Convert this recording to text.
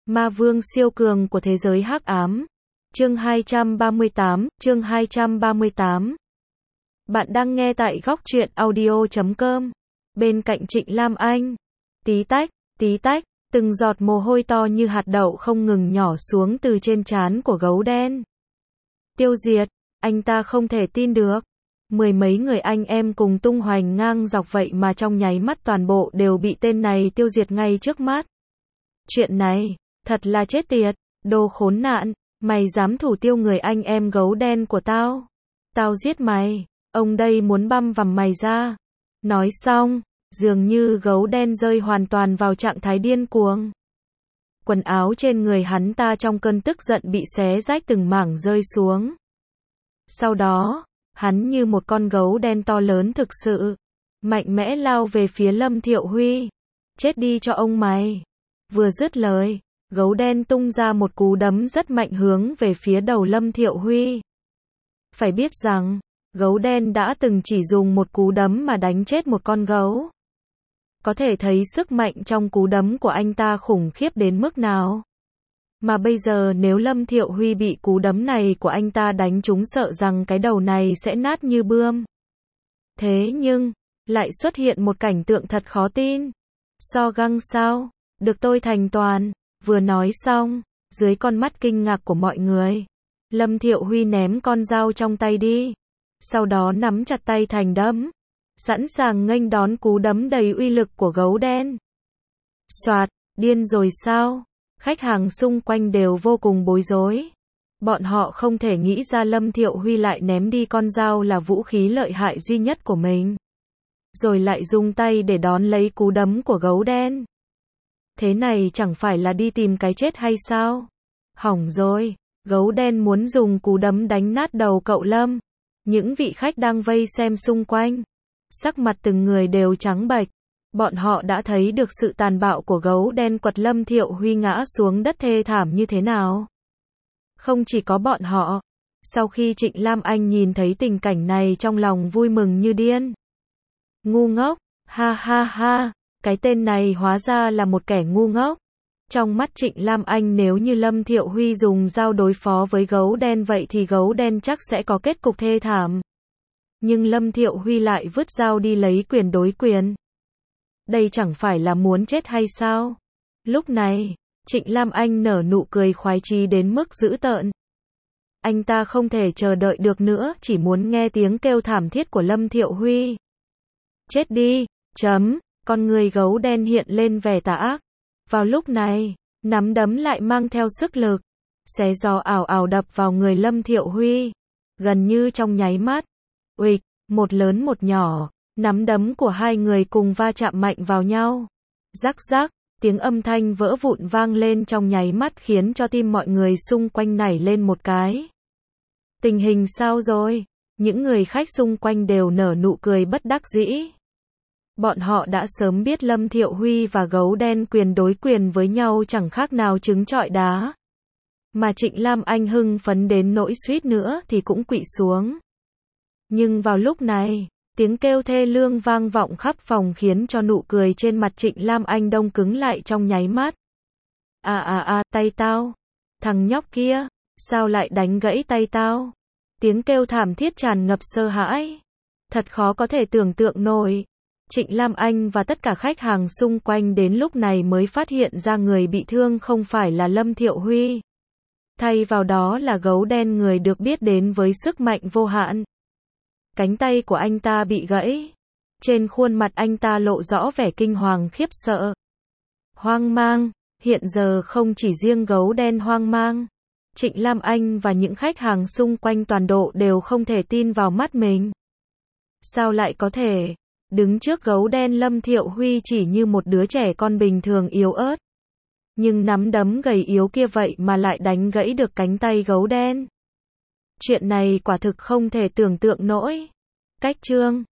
Ma vương siêu cường của thế giới hắc ám. Chương 238. Bạn đang nghe tại góc truyện audio.com. Bên cạnh Trịnh Lam Anh. Tí tách, từng giọt mồ hôi to như hạt đậu không ngừng nhỏ xuống từ trên trán của gấu đen. Tiêu diệt, anh ta không thể tin được. Mười mấy người anh em cùng tung hoành ngang dọc vậy mà trong nháy mắt toàn bộ đều bị tên này tiêu diệt ngay trước mắt. Chuyện này, thật là chết tiệt, đồ khốn nạn, mày dám thủ tiêu người anh em gấu đen của tao. Tao giết mày, ông đây muốn băm vằm mày ra. Nói xong, dường như gấu đen rơi hoàn toàn vào trạng thái điên cuồng. Quần áo trên người hắn ta trong cơn tức giận bị xé rách từng mảng rơi xuống. Sau đó, hắn như một con gấu đen to lớn thực sự, mạnh mẽ lao về phía Lâm Thiệu Huy. Chết đi cho ông mày. Vừa dứt lời, gấu đen tung ra một cú đấm rất mạnh hướng về phía đầu Lâm Thiệu Huy. Phải biết rằng, gấu đen đã từng chỉ dùng một cú đấm mà đánh chết một con gấu. Có thể thấy sức mạnh trong cú đấm của anh ta khủng khiếp đến mức nào. Mà bây giờ nếu Lâm Thiệu Huy bị cú đấm này của anh ta đánh trúng sợ rằng cái đầu này sẽ nát như bươm. Thế nhưng, lại xuất hiện một cảnh tượng thật khó tin. So găng sao? Được tôi thành toàn. Vừa nói xong, dưới con mắt kinh ngạc của mọi người, Lâm Thiệu Huy ném con dao trong tay đi. Sau đó nắm chặt tay thành đấm, sẵn sàng nghênh đón cú đấm đầy uy lực của gấu đen. Soạt, điên rồi sao? Khách hàng xung quanh đều vô cùng bối rối. Bọn họ không thể nghĩ ra Lâm Thiệu Huy lại ném đi con dao là vũ khí lợi hại duy nhất của mình. Rồi lại dùng tay để đón lấy cú đấm của gấu đen. Thế này chẳng phải là đi tìm cái chết hay sao? Hỏng rồi, gấu đen muốn dùng cú đấm đánh nát đầu cậu Lâm. Những vị khách đang vây xem xung quanh, sắc mặt từng người đều trắng bệch. Bọn họ đã thấy được sự tàn bạo của gấu đen quật Lâm Thiệu Huy ngã xuống đất thê thảm như thế nào. Không chỉ có bọn họ, sau khi Trịnh Lam Anh nhìn thấy tình cảnh này trong lòng vui mừng như điên. Ngu ngốc, ha ha ha, cái tên này hóa ra là một kẻ ngu ngốc. Trong mắt Trịnh Lam Anh nếu như Lâm Thiệu Huy dùng dao đối phó với gấu đen vậy thì gấu đen chắc sẽ có kết cục thê thảm. Nhưng Lâm Thiệu Huy lại vứt dao đi lấy quyền đối quyền. Đây chẳng phải là muốn chết hay sao? Lúc này, Trịnh Lam Anh nở nụ cười khoái chí đến mức dữ tợn. Anh ta không thể chờ đợi được nữa, chỉ muốn nghe tiếng kêu thảm thiết của Lâm Thiệu Huy. Chết đi, con người gấu đen hiện lên vẻ tà ác. Vào lúc này, nắm đấm lại mang theo sức lực, xé gió ảo ảo đập vào người Lâm Thiệu Huy. Gần như trong nháy mắt, uịch, một lớn một nhỏ, nắm đấm của hai người cùng va chạm mạnh vào nhau. Rắc rắc, tiếng âm thanh vỡ vụn vang lên trong nháy mắt khiến cho tim mọi người xung quanh nảy lên một cái. Tình hình sao rồi? Những người khách xung quanh đều nở nụ cười bất đắc dĩ. Bọn họ đã sớm biết Lâm Thiệu Huy và gấu đen quyền đối quyền với nhau chẳng khác nào trứng trọi đá. Mà Trịnh Lam Anh hưng phấn đến nỗi suýt nữa thì cũng quỵ xuống. Nhưng vào lúc này, tiếng kêu thê lương vang vọng khắp phòng khiến cho nụ cười trên mặt Trịnh Lam Anh đông cứng lại trong nháy mắt. Tay tao. Thằng nhóc kia, sao lại đánh gãy tay tao? Tiếng kêu thảm thiết tràn ngập sợ hãi. Thật khó có thể tưởng tượng nổi. Trịnh Lam Anh và tất cả khách hàng xung quanh đến lúc này mới phát hiện ra người bị thương không phải là Lâm Thiệu Huy. Thay vào đó là gấu đen, người được biết đến với sức mạnh vô hạn. Cánh tay của anh ta bị gãy. Trên khuôn mặt anh ta lộ rõ vẻ kinh hoàng khiếp sợ. Hoang mang, hiện giờ không chỉ riêng gấu đen hoang mang. Trịnh Lam Anh và những khách hàng xung quanh toàn bộ đều không thể tin vào mắt mình. Sao lại có thể? Đứng trước gấu đen Lâm Thiệu Huy chỉ như một đứa trẻ con bình thường yếu ớt. Nhưng nắm đấm gầy yếu kia vậy mà lại đánh gãy được cánh tay gấu đen. Chuyện này quả thực không thể tưởng tượng nổi. Cách chương